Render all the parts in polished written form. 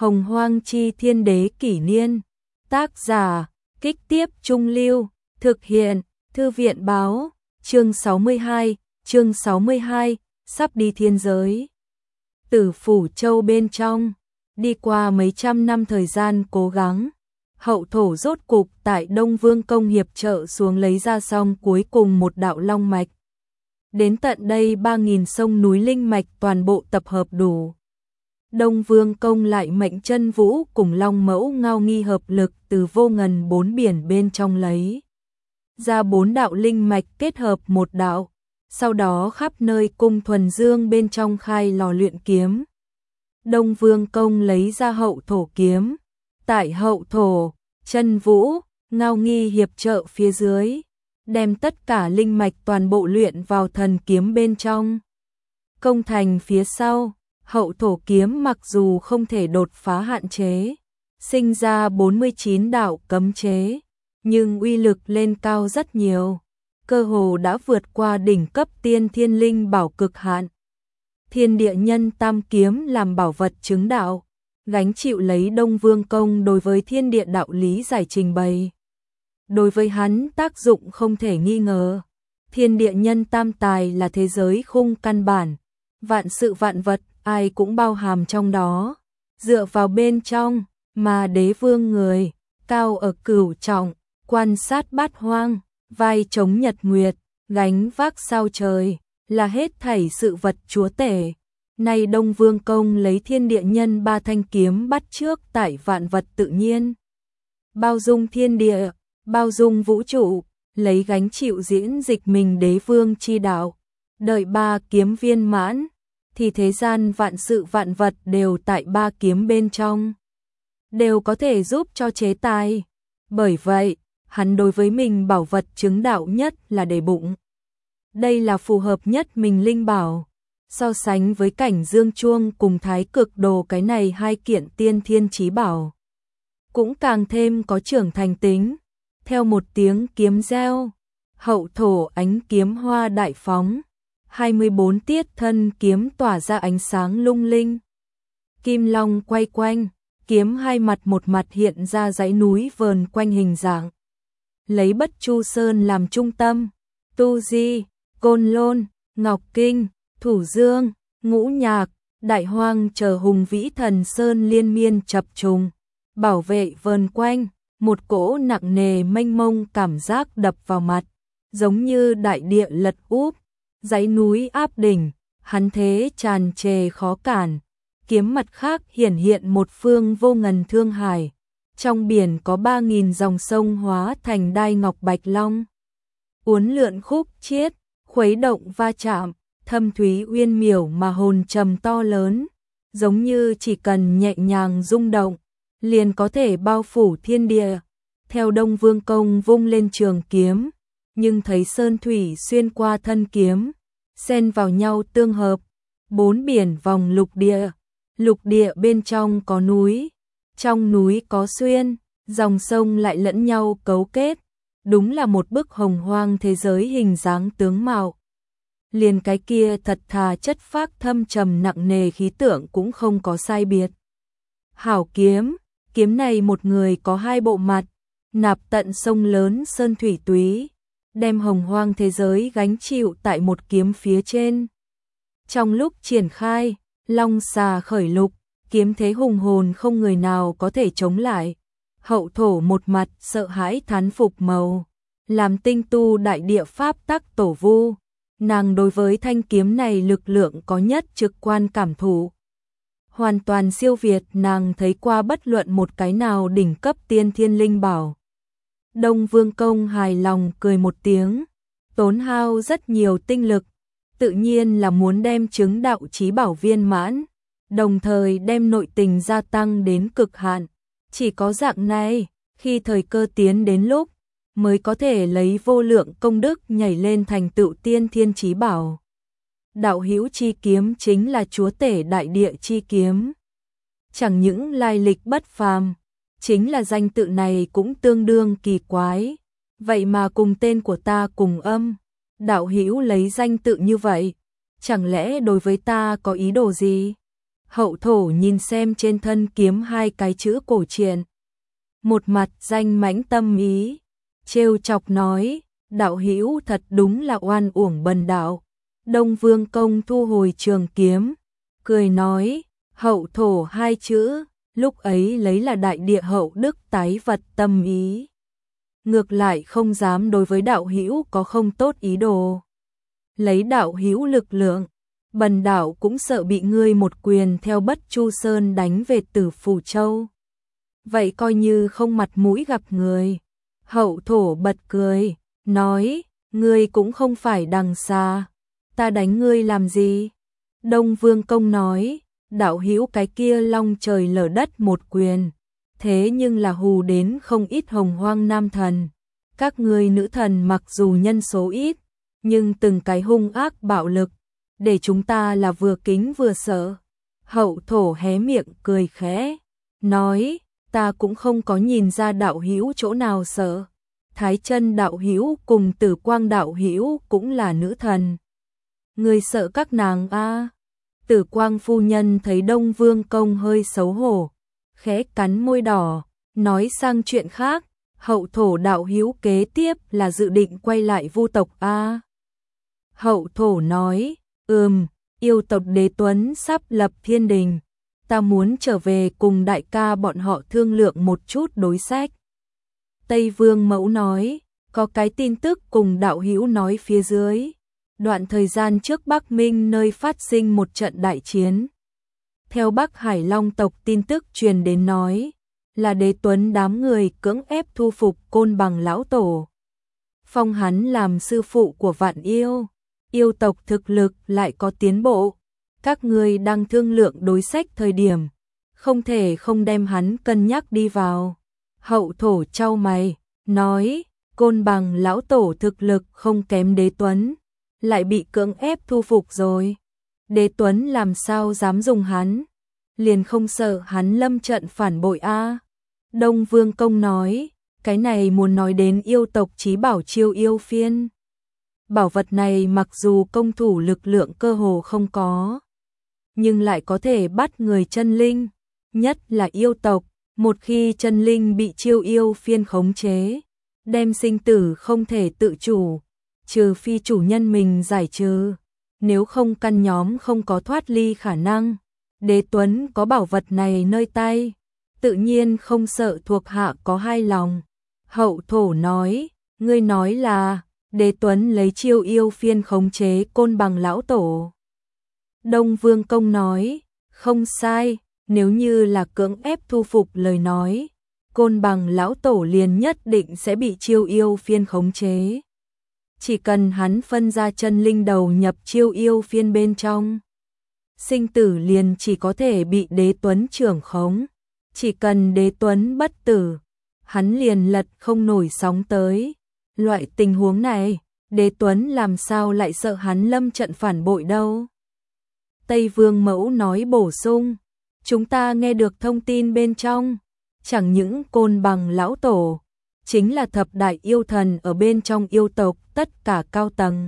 Hồng Hoang Chi Thiên Đế Kỷ Niên. Tác giả, Kích Tiếp Trung Lưu. Thực hiện, Thư viện Báo. Chương 62, sắp đi thiên giới. Tử Phủ Châu bên trong, đi qua mấy trăm năm thời gian cố gắng, hậu thổ rốt cục tại Đông Vương Công hiệp trợ xuống lấy ra xong cuối cùng một đạo long mạch. Đến tận đây 3.000 sông núi linh mạch toàn bộ tập hợp đủ. Đông Vương Công lại mệnh Chân Vũ cùng Long Mẫu Ngao Nghi hợp lực từ vô ngần 4 biển bên trong lấy ra 4 đạo linh mạch kết hợp một đạo, sau đó khắp nơi cung thuần dương bên trong khai lò luyện kiếm. Đông Vương Công lấy ra hậu thổ kiếm, tại hậu thổ, Chân Vũ, Ngao Nghi hiệp trợ phía dưới, đem tất cả linh mạch toàn bộ luyện vào thần kiếm bên trong. Công thành phía sau, hậu thổ kiếm mặc dù không thể đột phá hạn chế, sinh ra 49 đạo cấm chế, nhưng uy lực lên cao rất nhiều, cơ hồ đã vượt qua đỉnh cấp tiên thiên linh bảo cực hạn. Thiên địa nhân tam kiếm làm bảo vật chứng đạo, gánh chịu lấy Đông Vương Công đối với thiên địa đạo lý giải trình bày. Đối với hắn tác dụng không thể nghi ngờ. Thiên địa nhân tam tài là thế giới khung căn bản, vạn sự vạn vật ai cũng bao hàm trong đó. Dựa vào bên trong mà đế vương người, cao ở cửu trọng, quan sát bát hoang, vai chống nhật nguyệt, gánh vác sao trời, là hết thảy sự vật chúa tể. Nay Đông Vương Công lấy thiên địa nhân 3 thanh kiếm bắt chước tại vạn vật tự nhiên, bao dung thiên địa, bao dung vũ trụ, lấy gánh chịu diễn dịch mình đế vương chi đạo. Đợi 3 kiếm viên mãn, thì thế gian vạn sự vạn vật đều tại 3 kiếm bên trong, đều có thể giúp cho chế tài. Bởi vậy, hắn đối với mình bảo vật chứng đạo nhất là để bụng. Đây là phù hợp nhất mình linh bảo. So sánh với cảnh dương chuông cùng thái cực đồ, cái này 2 kiện tiên thiên chí bảo cũng càng thêm có trưởng thành tính. Theo một tiếng kiếm reo, hậu thổ ánh kiếm hoa đại phóng, 24 tiết thân kiếm tỏa ra ánh sáng lung linh. Kim long quay quanh, kiếm hai mặt, một mặt hiện ra dãy núi vờn quanh hình dạng. Lấy Bất Chu Sơn làm trung tâm, Tu Di, Côn Lôn, Ngọc Kinh, Thủ Dương, Ngũ Nhạc, Đại Hoang chờ hùng vĩ thần sơn liên miên chập trùng, bảo vệ vờn quanh, một cỗ nặng nề mênh mông cảm giác đập vào mặt, giống như đại địa lật úp, dãy núi áp đỉnh, hắn thế tràn trề khó cản. Kiếm mặt khác hiển hiện một phương vô ngần thương hải, trong biển có 3.000 dòng sông hóa thành đai ngọc bạch long, uốn lượn khúc chiết, khuấy động va chạm, thâm thúy uyên miểu mà hồn trầm to lớn, giống như chỉ cần nhẹ nhàng rung động, liền có thể bao phủ thiên địa. Theo Đông Vương Công vung lên trường kiếm, nhưng thấy sơn thủy xuyên qua thân kiếm, xen vào nhau tương hợp, 4 biển vòng lục địa bên trong có núi, trong núi có xuyên, dòng sông lại lẫn nhau cấu kết, đúng là một bức hồng hoang thế giới hình dáng tướng mạo. Liền cái kia thật thà chất phác thâm trầm nặng nề khí tượng cũng không có sai biệt. Hảo kiếm, kiếm này một người có 2 bộ mặt, nạp tận sông lớn sơn thủy túy, đem hồng hoang thế giới gánh chịu tại một kiếm phía trên. Trong lúc triển khai, long xà khởi lục, kiếm thế hùng hồn không người nào có thể chống lại. Hậu thổ một mặt sợ hãi thán phục màu, làm tinh tu đại địa pháp tắc tổ vu. Nàng đối với thanh kiếm này lực lượng có nhất trực quan cảm thụ, hoàn toàn siêu việt nàng thấy qua bất luận một cái nào đỉnh cấp tiên thiên linh bảo. Đông Vương Công hài lòng cười một tiếng, tốn hao rất nhiều tinh lực, tự nhiên là muốn đem chứng đạo chí bảo viên mãn, đồng thời đem nội tình gia tăng đến cực hạn. Chỉ có dạng này, khi thời cơ tiến đến lúc, mới có thể lấy vô lượng công đức nhảy lên thành tựu tiên thiên chí bảo. Đạo hữu chi kiếm chính là chúa tể đại địa chi kiếm. Chẳng những lai lịch bất phàm, chính là danh tự này cũng tương đương kỳ quái. Vậy mà cùng tên của ta cùng âm, đạo hữu lấy danh tự như vậy, chẳng lẽ đối với ta có ý đồ gì? Hậu thổ nhìn xem trên thân kiếm hai cái chữ cổ truyện. Một mặt danh mãnh tâm ý, trêu chọc nói, đạo hữu thật đúng là oan uổng bần đạo. Đông Vương Công thu hồi trường kiếm, cười nói, hậu thổ hai chữ, lúc ấy lấy là đại địa hậu đức tái vật tâm ý. Ngược lại không dám đối với đạo hữu có không tốt ý đồ. Lấy đạo hữu lực lượng, bần đạo cũng sợ bị ngươi một quyền theo Bất Chu Sơn đánh về Tử Phủ Châu. Vậy coi như không mặt mũi gặp người. Hậu thổ bật cười, nói, ngươi cũng không phải đằng xa, ta đánh ngươi làm gì? Đông Vương Công nói, đạo hữu cái kia long trời lở đất một quyền, thế nhưng là hù đến không ít hồng hoang nam thần. Các ngươi nữ thần mặc dù nhân số ít, nhưng từng cái hung ác bạo lực, để chúng ta là vừa kính vừa sợ. Hậu thổ hé miệng cười khẽ, nói, ta cũng không có nhìn ra đạo hữu chỗ nào sợ. Thái Chân đạo hữu cùng Tử Quang đạo hữu cũng là nữ thần. Người sợ các nàng a? Tử Quang phu nhân thấy Đông Vương Công hơi xấu hổ, khẽ cắn môi đỏ, nói sang chuyện khác, hậu thổ đạo hữu kế tiếp là dự định quay lại Vu tộc a? Hậu thổ nói, yêu tộc Đế Tuấn sắp lập thiên đình, ta muốn trở về cùng đại ca bọn họ thương lượng một chút đối sách. Tây Vương Mẫu nói, có cái tin tức cùng đạo hữu nói phía dưới. Đoạn thời gian trước Bắc Minh nơi phát sinh một trận đại chiến. Theo Bắc Hải Long tộc tin tức truyền đến nói, là Đế Tuấn đám người cưỡng ép thu phục Côn Bằng lão tổ. Phong hắn làm sư phụ của Vạn Yêu, yêu tộc thực lực lại có tiến bộ. Các ngươi đang thương lượng đối sách thời điểm, không thể không đem hắn cân nhắc đi vào. Hậu thổ chau mày, nói, Côn Bằng lão tổ thực lực không kém Đế Tuấn, lại bị cưỡng ép thu phục rồi. Đế Tuấn làm sao dám dùng hắn, liền không sợ hắn lâm trận phản bội a? Đông Vương Công nói, cái này muốn nói đến yêu tộc chí bảo Chiêu Yêu Phiên. Bảo vật này mặc dù công thủ lực lượng cơ hồ không có, nhưng lại có thể bắt người chân linh, nhất là yêu tộc. Một khi chân linh bị Chiêu Yêu Phiên khống chế, đem sinh tử không thể tự chủ, trừ phi chủ nhân mình giải trừ, nếu không căn nhóm không có thoát ly khả năng. Đế Tuấn có bảo vật này nơi tay, tự nhiên không sợ thuộc hạ có hai lòng. Hậu thổ nói, ngươi nói là Đế Tuấn lấy Chiêu Yêu Phiên khống chế Côn Bằng lão tổ. Đông Vương Công nói, không sai. Nếu như là cưỡng ép thu phục lời nói, Côn Bằng lão tổ liền nhất định sẽ bị Chiêu Yêu Phiên khống chế. Chỉ cần hắn phân ra chân linh đầu nhập Chiêu Yêu Phiên bên trong, sinh tử liền chỉ có thể bị Đế Tuấn trưởng khống. Chỉ cần Đế Tuấn bất tử, hắn liền lật không nổi sóng tới. Loại tình huống này, Đế Tuấn làm sao lại sợ hắn lâm trận phản bội đâu? Tây Vương Mẫu nói bổ sung, chúng ta nghe được thông tin bên trong, chẳng những Côn Bằng lão tổ, chính là thập đại yêu thần ở bên trong yêu tộc, tất cả cao tầng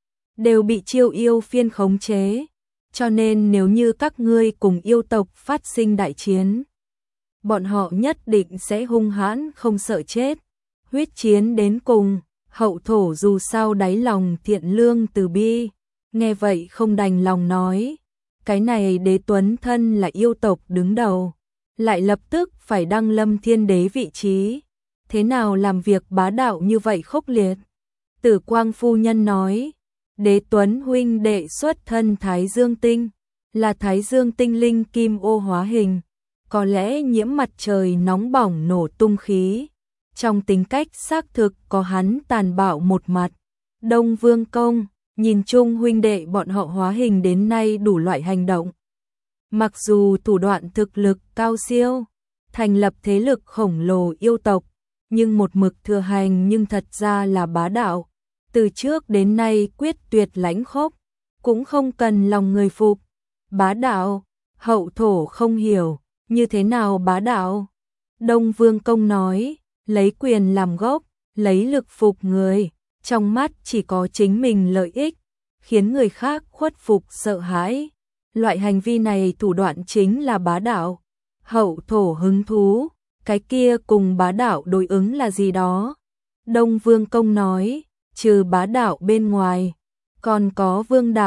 đều bị Chiêu Yêu Phiên khống chế, cho nên nếu như các ngươi cùng yêu tộc phát sinh đại chiến, bọn họ nhất định sẽ hung hãn không sợ chết, huyết chiến đến cùng. Hậu thổ dù sao đáy lòng thiện lương từ bi, nghe vậy không đành lòng nói, cái này Đế Tuấn thân là yêu tộc đứng đầu, lại lập tức phải đăng lâm thiên đế vị trí, thế nào làm việc bá đạo như vậy khốc liệt. Tử Quang phu nhân nói, Đế Tuấn huynh đệ xuất thân Thái Dương Tinh, là Thái Dương Tinh linh kim ô hóa hình, có lẽ nhiễm mặt trời nóng bỏng nổ tung khí, trong tính cách xác thực có hắn tàn bạo một mặt. Đông Vương Công nhìn chung huynh đệ bọn họ hóa hình đến nay đủ loại hành động. Mặc dù thủ đoạn thực lực cao siêu, thành lập thế lực khổng lồ yêu tộc, nhưng một mực thừa hành nhưng thật ra là bá đạo. Từ trước đến nay quyết tuyệt lãnh khốc, cũng không cần lòng người phục. Bá đạo, hậu thổ không hiểu, như thế nào bá đạo? Đông Vương Công nói, lấy quyền làm gốc, lấy lực phục người, trong mắt chỉ có chính mình lợi ích, khiến người khác khuất phục sợ hãi. Loại hành vi này thủ đoạn chính là bá đạo. Hậu thổ hứng thú, cái kia cùng bá đạo đối ứng là gì đó? Đông Vương Công nói, trừ bá đạo bên ngoài, còn có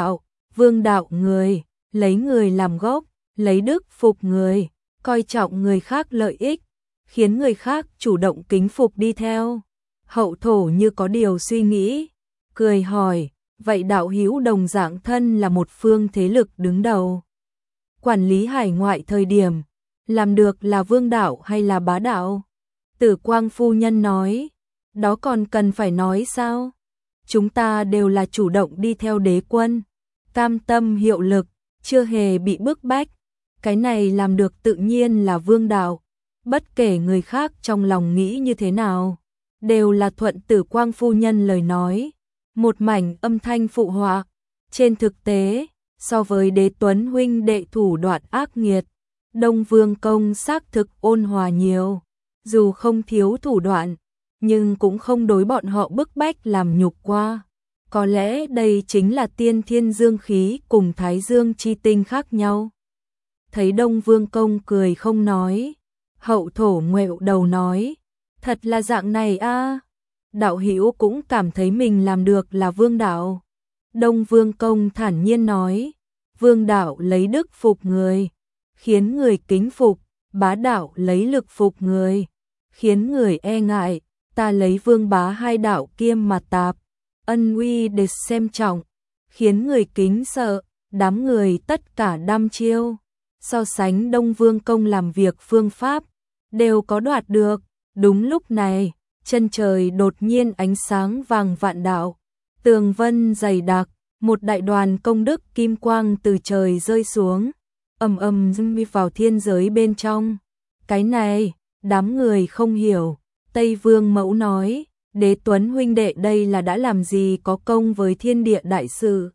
vương đạo người, lấy người làm gốc, lấy đức phục người, coi trọng người khác lợi ích, khiến người khác chủ động kính phục đi theo. Hậu thổ như có điều suy nghĩ, cười hỏi, vậy đạo hữu đồng dạng thân là một phương thế lực đứng đầu. Quản lý hải ngoại thời điểm, làm được là vương đạo hay là bá đạo? Tử Quang phu nhân nói, đó còn cần phải nói sao? Chúng ta đều là chủ động đi theo đế quân, cam tâm hiệu lực, chưa hề bị bức bách. Cái này làm được tự nhiên là vương đạo, bất kể người khác trong lòng nghĩ như thế nào, đều là thuận Tử Quang phu nhân lời nói. Một mảnh âm thanh phụ họa. Trên thực tế, so với Đế Tuấn huynh đệ thủ đoạn ác nghiệt, Đông Vương Công xác thực ôn hòa nhiều, dù không thiếu thủ đoạn, nhưng cũng không đối bọn họ bức bách làm nhục qua. Có lẽ đây chính là tiên thiên dương khí cùng thái dương chi tinh khác nhau. Thấy Đông Vương Công cười không nói, hậu thổ ngoẹo đầu nói, thật là dạng này a. Đạo hữu cũng cảm thấy mình làm được là vương đạo. Đông Vương Công thản nhiên nói, vương đạo lấy đức phục người, khiến người kính phục, bá đạo lấy lực phục người, khiến người e ngại, ta lấy vương bá hai đạo kiêm mà tạp, ân uy để xem trọng, khiến người kính sợ, đám người tất cả đăm chiêu. So sánh Đông Vương Công làm việc phương pháp, đều có đoạt được. Đúng lúc này, chân trời đột nhiên ánh sáng vàng vạn đạo, tường vân dày đặc, một đại đoàn công đức kim quang từ trời rơi xuống, ầm ầm dâng vào thiên giới bên trong. Cái này, đám người không hiểu. Tây Vương Mẫu nói, Đế Tuấn huynh đệ đây là đã làm gì có công với thiên địa đại sự,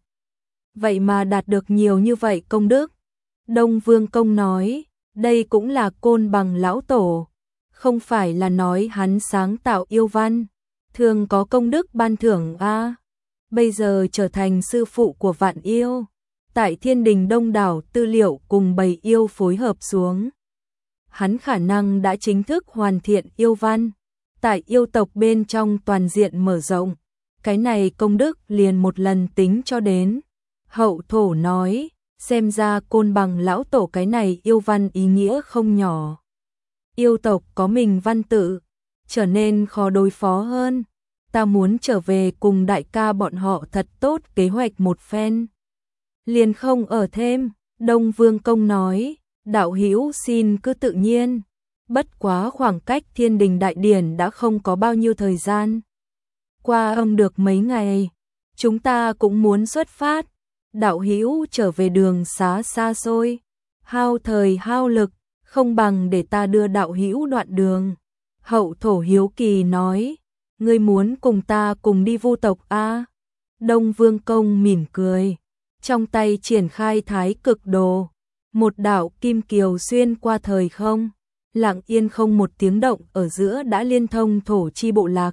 vậy mà đạt được nhiều như vậy công đức. Đông Vương Công nói, đây cũng là Côn Bằng lão tổ, không phải là nói hắn sáng tạo yêu văn, thường có công đức ban thưởng a. Bây giờ trở thành sư phụ của vạn yêu, tại thiên đình đông đảo tư liệu cùng bầy yêu phối hợp xuống, hắn khả năng đã chính thức hoàn thiện yêu văn, tại yêu tộc bên trong toàn diện mở rộng, cái này công đức liền một lần tính cho đến. Hậu thổ nói, xem ra Côn Bằng lão tổ cái này yêu văn ý nghĩa không nhỏ. Yêu tộc có mình văn tự, trở nên khó đối phó hơn. Ta muốn trở về cùng đại ca bọn họ thật tốt kế hoạch một phen. Liền không ở thêm, Đông Vương Công nói, đạo hữu xin cứ tự nhiên. Bất quá khoảng cách thiên đình đại điển đã không có bao nhiêu thời gian. Qua âm được mấy ngày, chúng ta cũng muốn xuất phát. Đạo hữu trở về đường xá xa xôi, hao thời hao lực, không bằng để ta đưa đạo hữu đoạn đường. Hậu thổ hiếu kỳ nói, ngươi muốn cùng ta cùng đi vu tộc a? Đông Vương Công mỉm cười, trong tay triển khai thái cực đồ, một đạo kim kiều xuyên qua thời không, lặng yên không một tiếng động ở giữa đã liên thông thổ chi bộ lạc.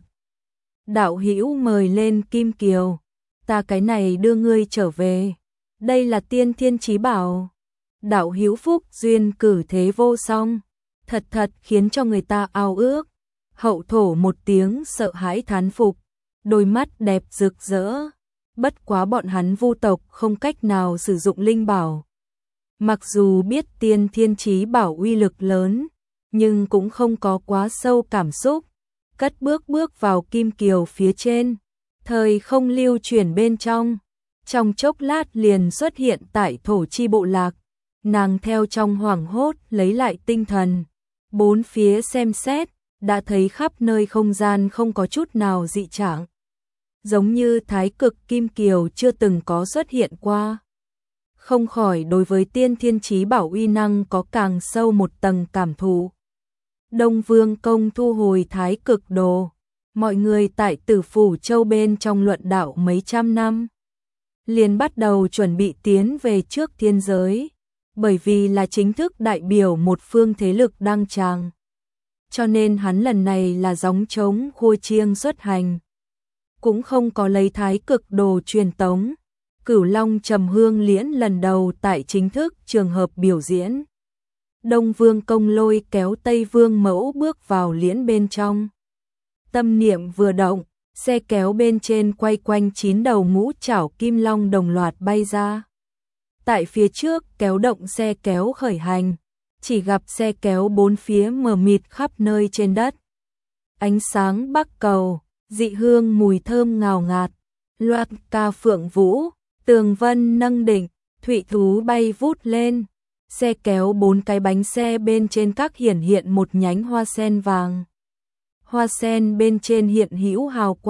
Đạo hữu mời lên kim kiều, ta cái này đưa ngươi trở về. Đây là tiên thiên chí bảo. Đạo hữu phúc duyên cử thế vô song, thật khiến cho người ta ao ước. Hậu thổ một tiếng sợ hãi thán phục, đôi mắt đẹp rực rỡ. Bất quá bọn hắn vu tộc không cách nào sử dụng linh bảo. Mặc dù biết tiên thiên chí bảo uy lực lớn, nhưng cũng không có quá sâu cảm xúc. Cất bước vào kim kiều phía trên, thời không lưu chuyển bên trong chốc lát liền xuất hiện tại thổ chi bộ lạc. Nàng theo trong hoảng hốt lấy lại tinh thần, bốn phía xem xét, đã thấy khắp nơi không gian không có chút nào dị trạng, giống như thái cực kim kiều chưa từng có xuất hiện qua. Không khỏi đối với tiên thiên chí bảo uy năng có càng sâu một tầng cảm thụ. Đông Vương Công thu hồi thái cực đồ, mọi người tại Tử Phủ Châu bên trong luận đạo mấy trăm năm, liền bắt đầu chuẩn bị tiến về trước thiên giới, bởi vì là chính thức đại biểu một phương thế lực đăng tràng. Cho nên hắn lần này là gióng trống khua chiêng xuất hành, cũng không có lấy thái cực đồ truyền tống, Cửu Long Trầm Hương Liễn lần đầu tại chính thức trường hợp biểu diễn. Đông Vương Công lôi kéo Tây Vương Mẫu bước vào liễn bên trong. Tâm niệm vừa động, xe kéo bên trên quay quanh 9 đầu ngũ trảo kim long đồng loạt bay ra. Tại phía trước kéo động xe kéo khởi hành, chỉ gặp xe kéo bốn phía mờ mịt khắp nơi trên đất. Ánh sáng bắc cầu, dị hương mùi thơm ngào ngạt, loạt ca phượng vũ, tường vân nâng đỉnh, thụy thú bay vút lên. Xe kéo 4 cái bánh xe bên trên các hiện một nhánh hoa sen vàng. Hoa sen bên trên hiện hữu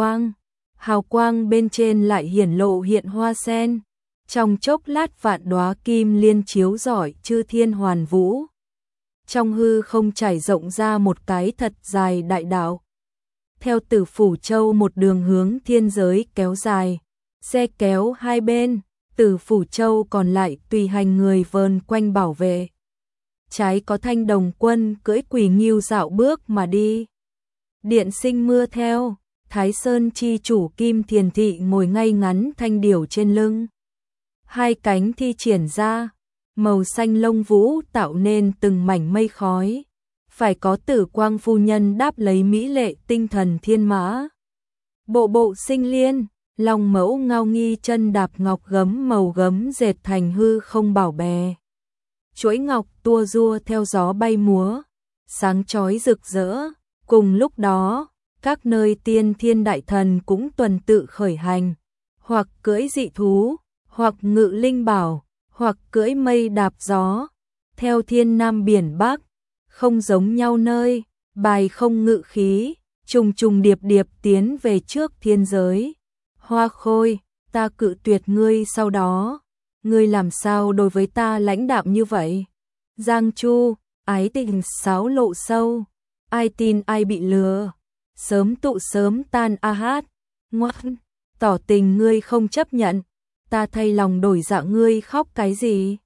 hào quang bên trên lại hiển lộ hiện hoa sen. Trong chốc lát vạn đóa kim liên chiếu rọi chư thiên hoàn vũ. Trong hư không trải rộng ra một cái thật dài đại đạo. Theo Tử Phủ Châu một đường hướng thiên giới kéo dài, xe kéo hai bên, Tử Phủ Châu còn lại tùy hành người vờn quanh bảo vệ. Trái có Thanh Đồng Quân cưỡi quỷ nghiêu dạo bước mà đi. Điện Sinh mưa theo, Thái Sơn chi chủ Kim Thiền Thị ngồi ngay ngắn thanh điểu trên lưng. Hai cánh thi triển ra, màu xanh lông vũ tạo nên từng mảnh mây khói. Phải có Tử Quang phu nhân đáp lấy mỹ lệ tinh thần thiên mã. Bộ sinh liên, Long Mẫu ngao nghi chân đạp ngọc gấm màu gấm dệt thành hư không bảo bè. Chuỗi ngọc tua rua theo gió bay múa, sáng chói rực rỡ. Cùng lúc đó, các nơi tiên thiên đại thần cũng tuần tự khởi hành, hoặc cưỡi dị thú, hoặc ngự linh bảo, hoặc cưỡi mây đạp gió, theo thiên nam biển bắc, không giống nhau nơi, bài không ngự khí, trùng trùng điệp điệp tiến về trước thiên giới. Hoa Khôi, ta cự tuyệt ngươi sau đó, ngươi làm sao đối với ta lãnh đạm như vậy? Giang Chu, ái tình sáo lộ sâu, ai tin ai bị lừa, sớm tụ sớm tan a hát, ngoan, tỏ tình ngươi không chấp nhận, ta thay lòng đổi dạ ngươi khóc cái gì?